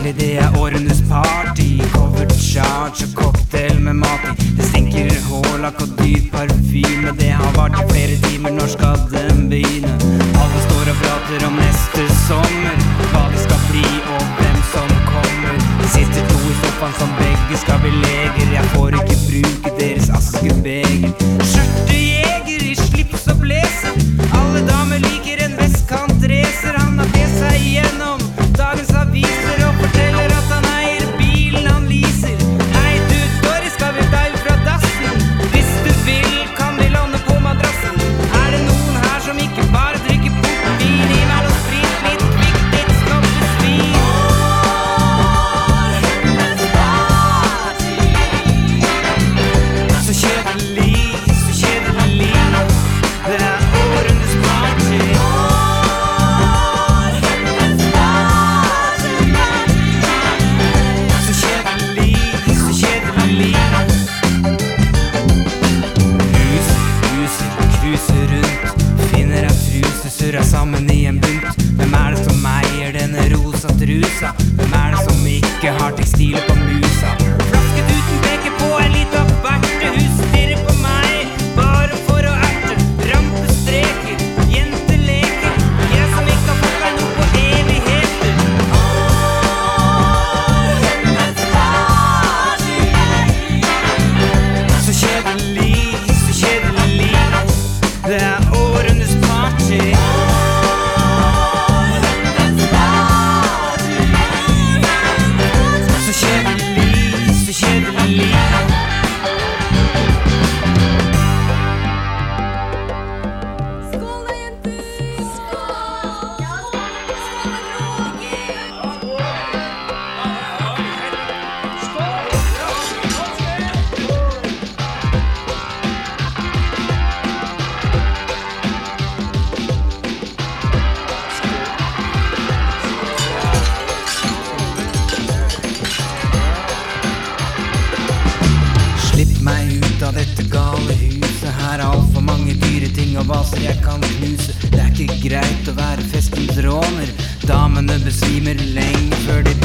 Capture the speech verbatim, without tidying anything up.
party, det er årenes party. Covered charge og cocktail med mat i. Det stinker hårlakk og dyr parfyme. Det har vært i flere timer, når skal den begynne? Alle står og prater om neste sommer, hva det skal bli og hvem som kommer. Det sitter to i sofaen som begge skal bli leger. Jeg får ikke bruke deres askebeger. Skjørtejeger i slips og blazer. Alle damer liker en vestkant-racer. Han har det seg igjennom dagens aviser og forteller at han eier bilen han leaser. Hei du, Doris, skal vi dive fra dassen? Hvis du vil, kan vi låne på madrassen. Er det noen her som ikke bare drikker portvin? Gi meg noe sprit, litt kvikk, litt snobbesvin. Så kjedelig, så kjedelig. Det er årenes party. Så kjedelig, så kjedelig. Ruser, ruser, cruiser rundt. Finner jeg truse, surrer sammen i en bunt. Hvem er det som eier denne rosa trusa? Hvem er det som ikke har tekstiler på musa? Flasket uten peker på en liten vertehus. Stirrer på meg, bare for å erte. Rampestreker, jenteleker. Jeg som ikke har fått meg noe på evigheter. Så kjedelig, så kjedelig. Det er årenes party. Så kjedelig, så kjedelig. Skål da, jenter! Skål! Ja, skål da, Roger! Slipp meg ut av dette gale huset. Her er alt for mange dyre ting og vaser jeg kan knuse. Det er ikke greit å være festens råner. Damene besvimer lenge før de